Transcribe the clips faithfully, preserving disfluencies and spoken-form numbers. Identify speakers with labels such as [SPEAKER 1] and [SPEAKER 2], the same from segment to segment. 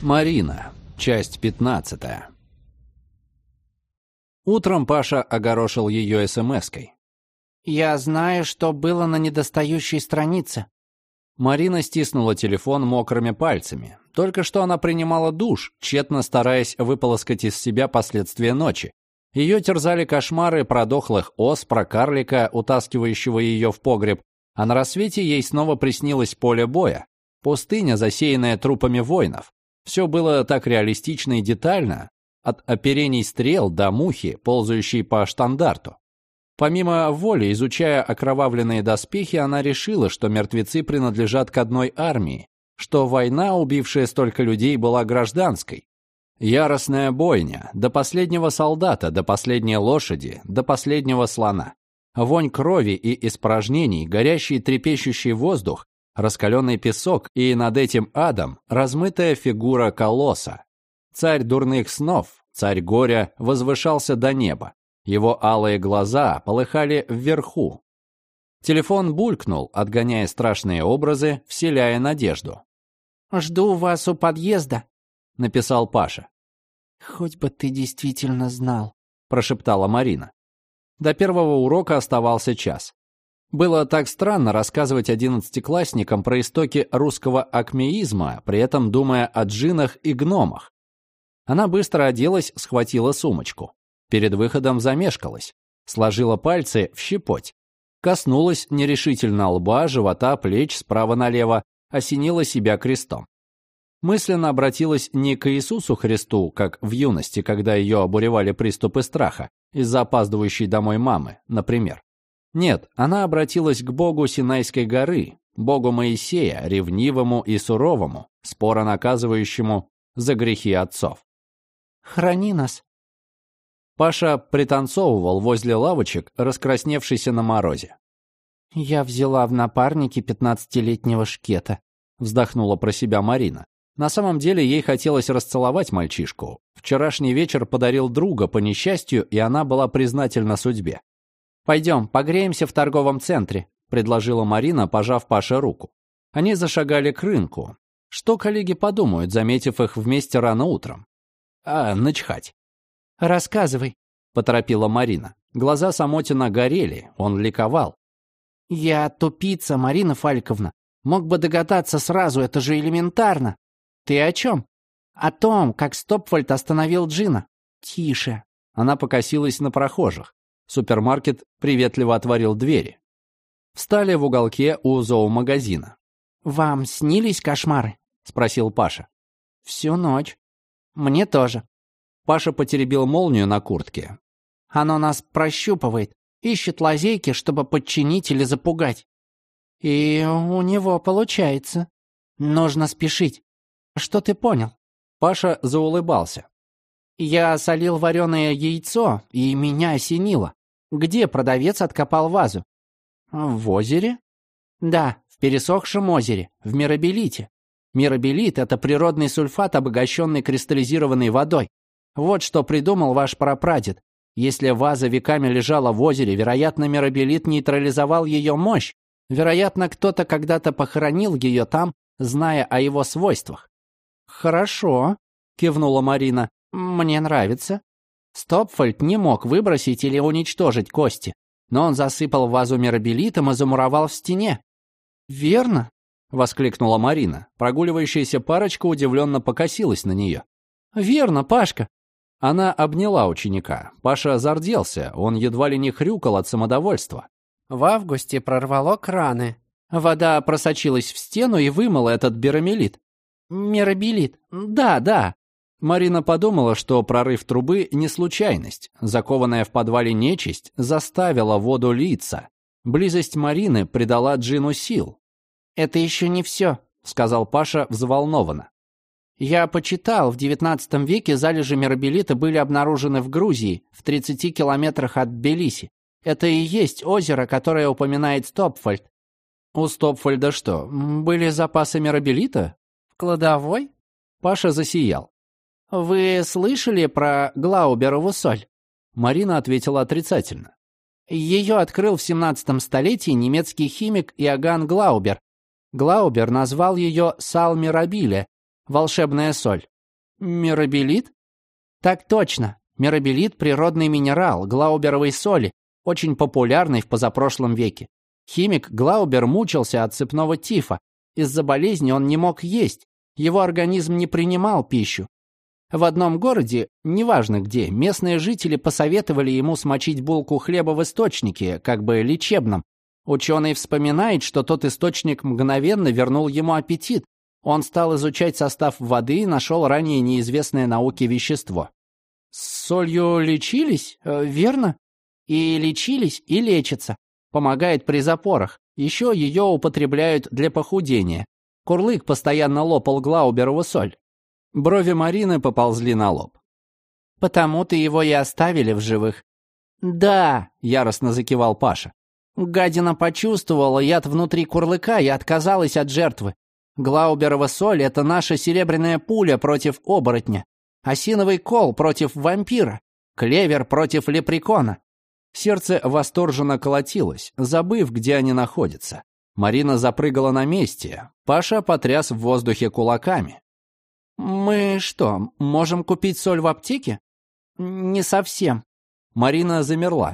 [SPEAKER 1] Марина. Часть пятнадцатая. Утром Паша огорошил ее эс-эм-эской.
[SPEAKER 2] «Я знаю, что было на недостающей странице».
[SPEAKER 1] Марина стиснула телефон мокрыми пальцами. Только что она принимала душ, тщетно стараясь выполоскать из себя последствия ночи. Ее терзали кошмары про дохлых ос, про карлика, утаскивающего ее в погреб, а на рассвете ей снова приснилось поле боя, пустыня, засеянная трупами воинов. Все было так реалистично и детально, от оперений стрел до мухи, ползающей по штандарту. Помимо воли, изучая окровавленные доспехи, она решила, что мертвецы принадлежат к одной армии, что война, убившая столько людей, была гражданской. Яростная бойня, до последнего солдата, до последней лошади, до последнего слона. Вонь крови и испражнений, горящий трепещущий воздух, раскаленный песок и над этим адом размытая фигура колосса. Царь дурных снов, царь горя возвышался до неба. Его алые глаза полыхали вверху. Телефон булькнул, отгоняя страшные образы, вселяя надежду.
[SPEAKER 2] «Жду вас у подъезда»,
[SPEAKER 1] — написал Паша.
[SPEAKER 2] «Хоть бы ты действительно знал»,
[SPEAKER 1] — прошептала Марина. До первого урока оставался час. Было так странно рассказывать одиннадцатиклассникам про истоки русского акмеизма, при этом думая о джиннах и гномах. Она быстро оделась, схватила сумочку. Перед выходом замешкалась, сложила пальцы в щепоть. Коснулась нерешительно лба, живота, плеч справа налево, осенила себя крестом. Мысленно обратилась не к Иисусу Христу, как в юности, когда ее обуревали приступы страха из-за опаздывающей домой мамы, например. Нет, она обратилась к Богу Синайской горы, Богу Моисея, ревнивому и суровому, споро наказывающему за грехи отцов.
[SPEAKER 2] «Храни нас».
[SPEAKER 1] Паша пританцовывал возле лавочек, раскрасневшийся на морозе.
[SPEAKER 2] «Я взяла в напарники пятнадцатилетнего шкета», — вздохнула про себя Марина. На самом деле ей хотелось расцеловать мальчишку. Вчерашний вечер подарил друга по несчастью, и она была признательна судьбе. «Пойдем, погреемся в торговом центре», — предложила Марина, пожав Паше руку. Они зашагали к рынку. Что коллеги подумают, заметив их вместе рано утром? А, начхать. «Рассказывай»,
[SPEAKER 1] — поторопила Марина. Глаза Самотина горели, он ликовал.
[SPEAKER 2] «Я тупица, Марина Фальковна. Мог бы догадаться сразу, это же элементарно». «Ты о чем?» «О том, как Стопфальд остановил Джина». «Тише».
[SPEAKER 1] Она покосилась на прохожих. Супермаркет приветливо отворил двери. Встали в уголке у зоомагазина.
[SPEAKER 2] «Вам снились кошмары?» — спросил Паша. «Всю ночь». «Мне тоже».
[SPEAKER 1] Паша потеребил молнию на куртке.
[SPEAKER 2] «Оно нас прощупывает, ищет лазейки, чтобы подчинить или запугать. И у него получается. Нужно спешить. Что ты понял?»
[SPEAKER 1] Паша заулыбался.
[SPEAKER 2] «Я солил вареное яйцо, и меня осенило. Где продавец откопал вазу?»
[SPEAKER 1] «В озере?»
[SPEAKER 2] «Да, в пересохшем озере, в мирабелите. Мирабелит — это природный сульфат, обогащенный кристаллизированной водой. Вот что придумал ваш прапрадед. Если ваза веками лежала в озере, вероятно, мирабелит нейтрализовал ее мощь. Вероятно, кто-то когда-то похоронил ее там, зная о его свойствах». «Хорошо», — кивнула Марина. «Мне нравится». Стопфальд не мог выбросить или уничтожить кости, но он засыпал вазу мирабелитом и замуровал в стене. «Верно», — воскликнула Марина. Прогуливающаяся парочка удивленно покосилась на нее. «Верно, Пашка». Она обняла ученика. Паша зарделся, он едва ли не хрюкал от самодовольства. «В августе прорвало краны. Вода просочилась в стену и вымыла этот биромелит». «Мирабелит, да, да». Марина подумала, что прорыв трубы не случайность. Закованная в подвале нечисть заставила воду литься. Близость Марины придала Джину сил. «Это еще не все», — сказал Паша взволнованно. «Я почитал, в девятнадцатом веке залежи мирабелита были обнаружены в Грузии, в тридцати километрах от Тбилиси. Это и есть озеро, которое упоминает Стопфальд». «У Стопфальда что, были запасы мирабелита? В кладовой?» Паша засиял. «Вы слышали про Глауберову соль?» Марина ответила отрицательно. Ее открыл в семнадцатом столетии немецкий химик Иоганн Глаубер. Глаубер назвал ее сал мирабиле, волшебная соль. Мирабелит? Так точно. Мирабелит – природный минерал глауберовой соли, очень популярный в позапрошлом веке. Химик Глаубер мучился от цепного тифа. Из-за болезни он не мог есть, его организм не принимал пищу. В одном городе, неважно где, местные жители посоветовали ему смочить булку хлеба в источнике, как бы лечебном. Ученый вспоминает, что тот источник мгновенно вернул ему аппетит. Он стал изучать состав воды и нашел ранее неизвестное науке вещество. С солью лечились, верно? И лечились, и лечатся. Помогает при запорах. Еще ее употребляют для похудения. Курлык постоянно лопал Глауберову соль. Брови Марины поползли на лоб. «Потому-то его и оставили в живых». «Да», — яростно закивал Паша. «Гадина почувствовала яд внутри курлыка и отказалась от жертвы. Глауберова соль — это наша серебряная пуля против оборотня, осиновый кол против вампира, клевер против лепрекона». Сердце восторженно колотилось, забыв, где они находятся. Марина запрыгала на месте, Паша потряс в воздухе кулаками. «Мы что, можем купить соль в аптеке?» «Не совсем». Марина замерла.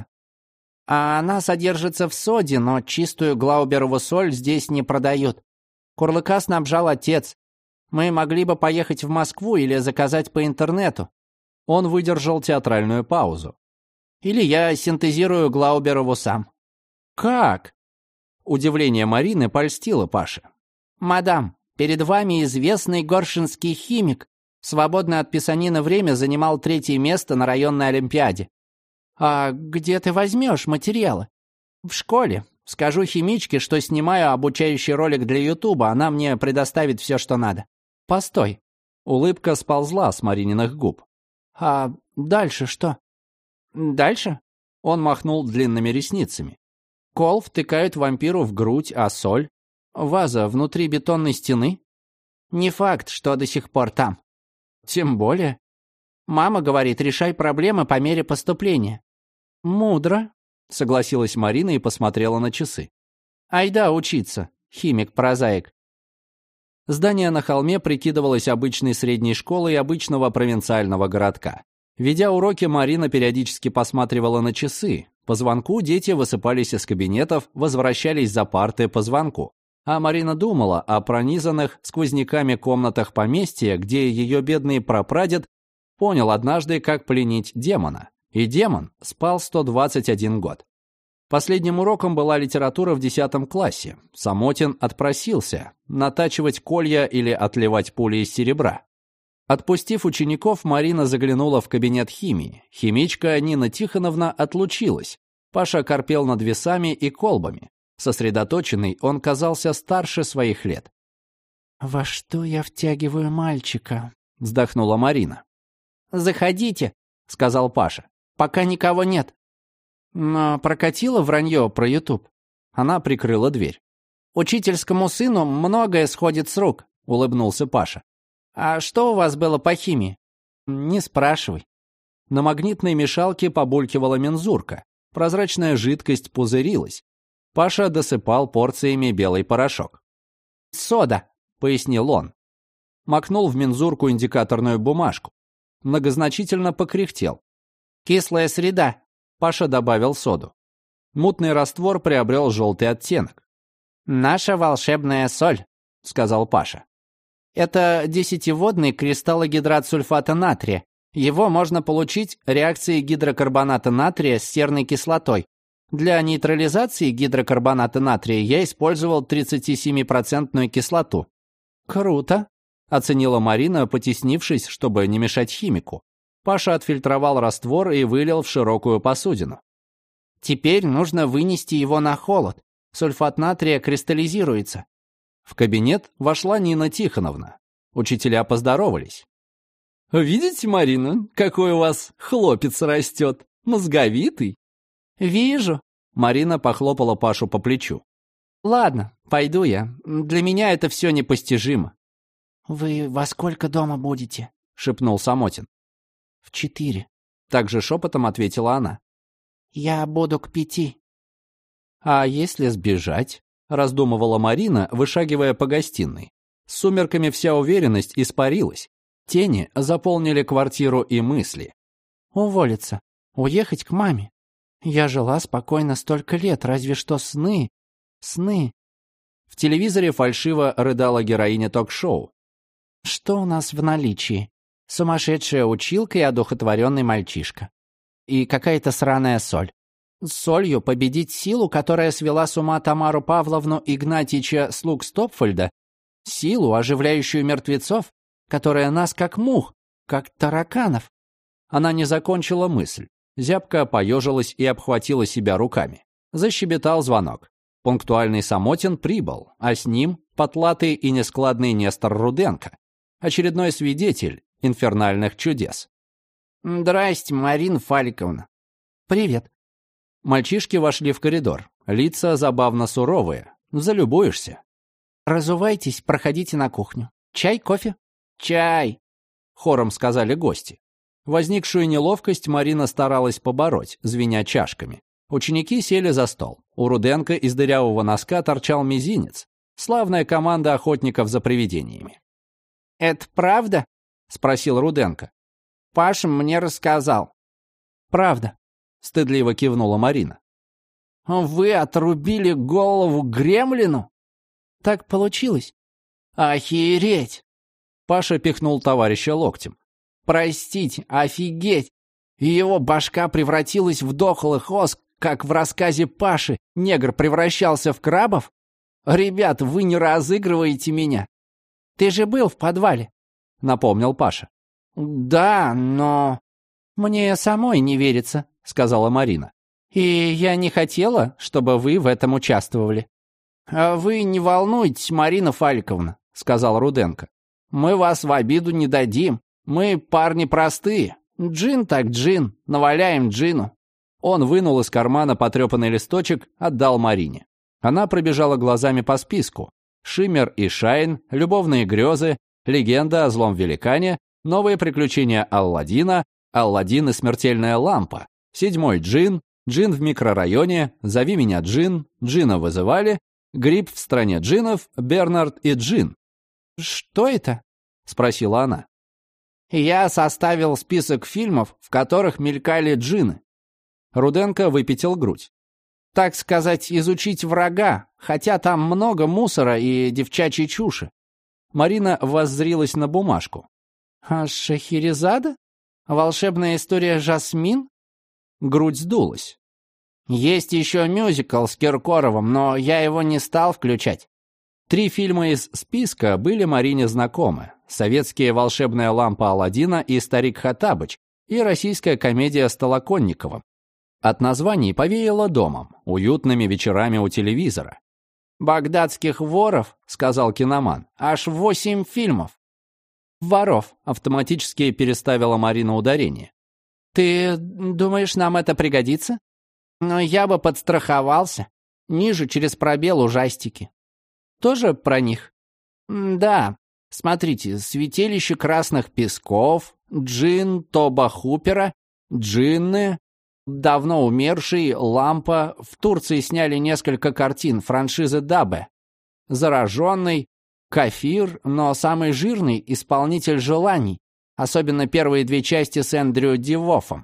[SPEAKER 2] «А она содержится в соде, но чистую Глауберову соль здесь не продают. Курлыка снабжал отец. Мы могли бы поехать в Москву или заказать по интернету». Он выдержал театральную паузу. «Или я синтезирую Глауберову сам». «Как?» Удивление Марины польстило Паше. «Мадам, перед вами известный горшинский химик. В свободное от писанина время занимал третье место на районной олимпиаде». «А где ты возьмешь материалы?» «В школе. Скажу химичке, что снимаю обучающий ролик для Ютуба, она мне предоставит все, что надо». «Постой». Улыбка сползла с Марининых губ. «А дальше что?» «Дальше?» Он махнул длинными ресницами. «Кол втыкают вампиру в грудь, а соль? Ваза внутри бетонной стены? Не факт, что до сих пор там. Тем более. Мама говорит, решай проблемы по мере поступления». «Мудро», — согласилась Марина и посмотрела на часы. «Айда учиться, химик-прозаик». Здание на холме прикидывалось обычной средней школой обычного провинциального городка. Ведя уроки, Марина периодически посматривала на часы. По звонку дети высыпались из кабинетов, возвращались за парты по звонку. А Марина думала о пронизанных сквозняками комнатах поместья, где ее бедный прапрадед понял однажды, как пленить демона. И демон спал сто двадцать один год. Последним уроком была литература в десятом классе. Самотин отпросился натачивать колья или отливать пули из серебра. Отпустив учеников, Марина заглянула в кабинет химии. Химичка Нина Тихоновна отлучилась. Паша корпел над весами и колбами. Сосредоточенный, он казался старше своих лет. «Во что я втягиваю мальчика?» — вздохнула Марина. «Заходите», — сказал Паша, — «пока никого нет». Но прокатило вранье про Ютуб. Она прикрыла дверь. «Учительскому сыну многое сходит с рук», — улыбнулся Паша. «А что у вас было по химии?» «Не спрашивай». На магнитной мешалке побулькивала мензурка. Прозрачная жидкость пузырилась. Паша досыпал порциями белый порошок. «Сода», — пояснил он. Макнул в мензурку индикаторную бумажку. Многозначительно покряхтел. «Кислая среда», — Паша добавил соду. Мутный раствор приобрел желтый оттенок. «Наша волшебная соль», — сказал Паша. «Это десятиводный кристаллогидрат сульфата натрия. Его можно получить реакцией гидрокарбоната натрия с серной кислотой. Для нейтрализации гидрокарбоната натрия я использовал тридцатисемипроцентную кислоту». «Круто», — оценила Марина, потеснившись, чтобы не мешать химику. Паша отфильтровал раствор и вылил в широкую посудину. «Теперь нужно вынести его на холод. Сульфат натрия кристаллизируется». В кабинет вошла Нина Тихоновна. Учителя поздоровались. «Видите, Марина, какой у вас хлопец растет, мозговитый?» «Вижу», — Марина похлопала Пашу по плечу. «Ладно, пойду я. Для меня это все непостижимо». «Вы во сколько дома будете?» — шепнул Самотин. «В четыре», — также шепотом ответила она. «Я буду к пяти». «А если сбежать?» — раздумывала Марина, вышагивая по гостиной. С сумерками вся уверенность испарилась.
[SPEAKER 1] Тени заполнили квартиру и мысли.
[SPEAKER 2] Уволиться, уехать к маме. Я жила спокойно столько лет, разве что сны, сны.
[SPEAKER 1] В телевизоре фальшиво рыдала героиня ток-шоу.
[SPEAKER 2] Что у нас в наличии? Сумасшедшая училка и одухотворенный мальчишка. И какая-то сраная соль. С солью победить силу, которая свела с ума Тамару Павловну Игнатьича слуг Стопфольда, силу, оживляющую мертвецов, которая нас как мух, как тараканов.
[SPEAKER 1] Она не закончила мысль. Зябко поежилась и обхватила себя руками. Защебетал звонок. Пунктуальный Самотин прибыл, а с ним потлатый и нескладный Нестор Руденко, очередной свидетель инфернальных чудес.
[SPEAKER 2] «Здрасте, Марина Фаликовна». «Привет».
[SPEAKER 1] Мальчишки вошли в коридор. Лица забавно суровые. Залюбуешься.
[SPEAKER 2] «Разувайтесь, проходите на кухню. Чай, кофе?»
[SPEAKER 1] «Чай!» — хором сказали гости. Возникшую неловкость Марина старалась побороть, звеня чашками. Ученики сели за стол. У Руденко из дырявого носка торчал мизинец. Славная команда охотников за привидениями.
[SPEAKER 2] «Это правда?»
[SPEAKER 1] — спросил Руденко.
[SPEAKER 2] «Паша мне рассказал».
[SPEAKER 1] «Правда», — стыдливо кивнула Марина.
[SPEAKER 2] «Вы отрубили голову гремлину?»
[SPEAKER 1] «Так получилось».
[SPEAKER 2] «Охереть!»
[SPEAKER 1] Паша пихнул товарища локтем.
[SPEAKER 2] «Простите, офигеть! Его башка превратилась в дохлый хвост, как в рассказе Паши негр превращался в крабов? Ребят, вы не разыгрываете меня. Ты же был в подвале», — напомнил Паша. «Да, но...» «Мне самой не верится», — сказала Марина. «И я не хотела, чтобы вы в этом участвовали». «А вы не волнуйтесь, Марина Фаликовна», — сказал Руденко. «Мы вас в обиду не дадим. Мы парни простые. Джин так джин, наваляем джину».
[SPEAKER 1] Он вынул из кармана потрепанный листочек, отдал Марине. Она пробежала глазами по списку. «Шиммер и Шайн», «Любовные грезы», «Легенда о злом великане», «Новые приключения Алладина», «Алладин и смертельная лампа», «Седьмой джин», «Джин в микрорайоне», «Зови меня Джин», «Джина вызывали», «Гриб в стране джинов», «Бернард и Джин».
[SPEAKER 2] «Что это?» — спросила она.
[SPEAKER 1] «Я составил список фильмов, в которых мелькали джинны». Руденко выпятил грудь.
[SPEAKER 2] «Так сказать, изучить врага, хотя там много мусора и девчачьей чуши».
[SPEAKER 1] Марина воззрилась на бумажку.
[SPEAKER 2] «А Шахерезада? Волшебная история Жасмин?»
[SPEAKER 1] Грудь сдулась.
[SPEAKER 2] «Есть еще мюзикл с Киркоровым, но я его не стал включать».
[SPEAKER 1] Три фильма из списка были Марине знакомы. Советские «Волшебная лампа Аладдина» и «Старик Хоттабыч» и российская комедия с Толоконниковым. От названий повеяло домом, уютными вечерами у телевизора.
[SPEAKER 2] «Багдадских воров», — сказал киноман, — «аж восемь фильмов».
[SPEAKER 1] «Воров», — автоматически переставила Марина ударение.
[SPEAKER 2] «Ты думаешь, нам это пригодится?» «Но я бы подстраховался. Ниже через пробел ужастики».
[SPEAKER 1] «Тоже про них?»
[SPEAKER 2] «Да. Смотрите, «Святилище красных песков», «Джин Тоба Хупера», «Джинны», давно умерший, «Лампа». В Турции сняли несколько картин франшизы Дабе. «Зараженный», «Кафир», но самый жирный — «Исполнитель желаний», особенно первые две части с Эндрю Дивофом.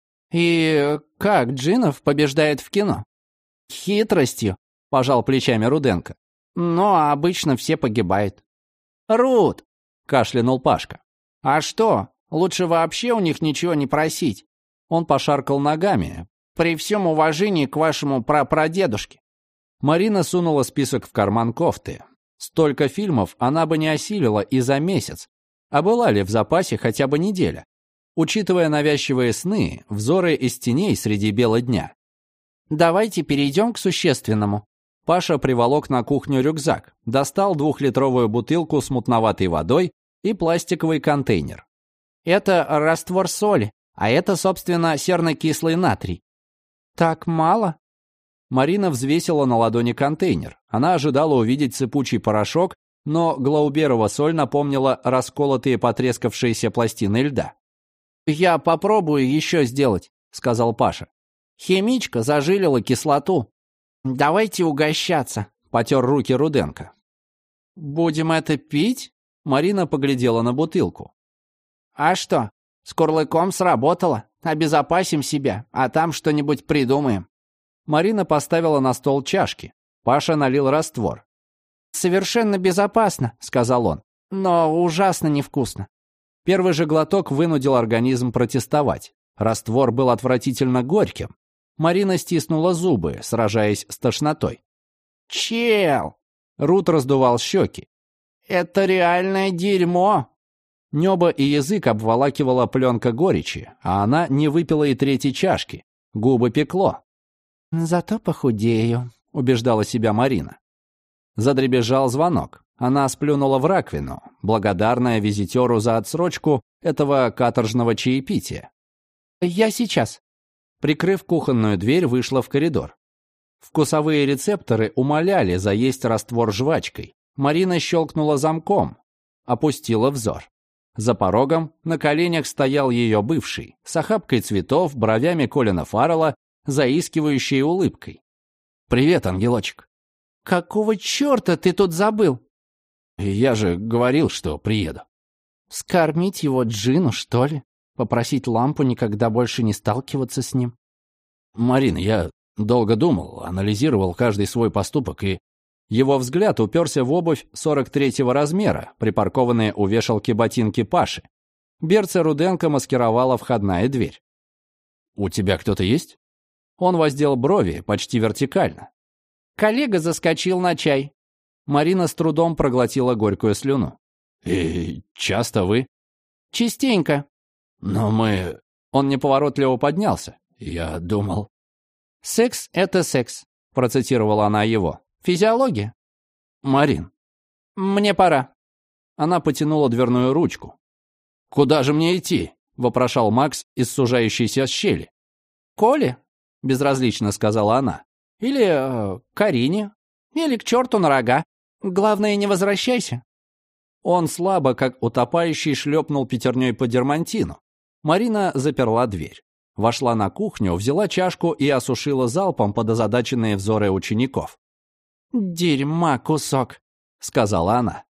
[SPEAKER 1] «И как джинов побеждает в кино?»
[SPEAKER 2] «Хитростью»,
[SPEAKER 1] — пожал плечами Руденко.
[SPEAKER 2] «Но обычно все погибают».
[SPEAKER 1] «Руд!» — кашлянул Пашка.
[SPEAKER 2] «А что, лучше вообще у них ничего не просить?»
[SPEAKER 1] Он пошаркал ногами.
[SPEAKER 2] «При всем уважении к вашему прапрадедушке».
[SPEAKER 1] Марина сунула список в карман кофты. Столько фильмов она бы не осилила и за месяц. А была ли в запасе хотя бы неделя? Учитывая навязчивые сны, взоры из теней среди бела дня.
[SPEAKER 2] «Давайте перейдем к существенному».
[SPEAKER 1] Паша приволок на кухню рюкзак, достал двухлитровую бутылку с мутноватой водой и пластиковый контейнер.
[SPEAKER 2] «Это раствор соли, а это, собственно, серно-кислый натрий». «Так мало?»
[SPEAKER 1] Марина взвесила на ладони контейнер. Она ожидала увидеть сыпучий порошок, но Глауберова соль напомнила расколотые потрескавшиеся пластины льда.
[SPEAKER 2] «Я попробую еще сделать», — сказал Паша. «Химичка зажилила кислоту. Давайте угощаться», — потер руки Руденко.
[SPEAKER 1] «Будем это пить?» Марина поглядела на бутылку.
[SPEAKER 2] А что, с курлыком сработало. Обезопасим себя, а там что-нибудь придумаем.
[SPEAKER 1] Марина поставила на стол чашки. Паша налил раствор.
[SPEAKER 2] «Совершенно безопасно», — сказал он, — «но ужасно невкусно».
[SPEAKER 1] Первый же глоток вынудил организм протестовать. Раствор был отвратительно горьким. Марина стиснула зубы, сражаясь с тошнотой.
[SPEAKER 2] «Чел!»
[SPEAKER 1] — Рут раздувал щеки.
[SPEAKER 2] «Это реальное дерьмо!»
[SPEAKER 1] Небо и язык обволакивала пленка горечи, а она не выпила и третьей чашки. Губы пекло.
[SPEAKER 2] «Зато похудею», —
[SPEAKER 1] убеждала себя Марина. Задребезжал звонок. Она сплюнула в раковину, благодарная визитеру за отсрочку этого каторжного чаепития.
[SPEAKER 2] «Я сейчас».
[SPEAKER 1] Прикрыв кухонную дверь, вышла в коридор. Вкусовые рецепторы умоляли заесть раствор жвачкой. Марина щелкнула замком, опустила взор. За порогом на коленях стоял ее бывший, с охапкой цветов, бровями Колина Фаррелла, заискивающей улыбкой. «Привет, ангелочек».
[SPEAKER 2] «Какого черта ты тут забыл?»
[SPEAKER 1] «Я же говорил, что приеду».
[SPEAKER 2] «Скормить его джину, что ли? Попросить лампу никогда больше не сталкиваться с ним?»
[SPEAKER 1] «Марина, я долго думал, анализировал каждый свой поступок, и...» Его взгляд уперся в обувь сорок третьего размера, припаркованные у вешалки ботинки Паши. Берца Руденко маскировала входная дверь. «У тебя кто-то есть?» Он воздел брови почти вертикально.
[SPEAKER 2] «Коллега заскочил на чай».
[SPEAKER 1] Марина с трудом проглотила горькую слюну. «И часто вы?»
[SPEAKER 2] «Частенько».
[SPEAKER 1] «Но мы...» Он неповоротливо поднялся. «Я думал...»
[SPEAKER 2] «Секс — это секс», — процитировала она его. «Физиология».
[SPEAKER 1] «Марин».
[SPEAKER 2] «Мне пора».
[SPEAKER 1] Она потянула дверную ручку. «Куда же мне идти?» — вопрошал Макс из сужающейся щели.
[SPEAKER 2] «Коле?»
[SPEAKER 1] — безразлично сказала она.
[SPEAKER 2] «Или э, Карине? Или к черту на рога. Главное, не возвращайся».
[SPEAKER 1] Он слабо, как утопающий, шлепнул пятерней по дермантину. Марина заперла дверь. Вошла на кухню, взяла чашку и осушила залпом под озадаченные взоры учеников.
[SPEAKER 2] «Дерьма кусок»,
[SPEAKER 1] — сказала она.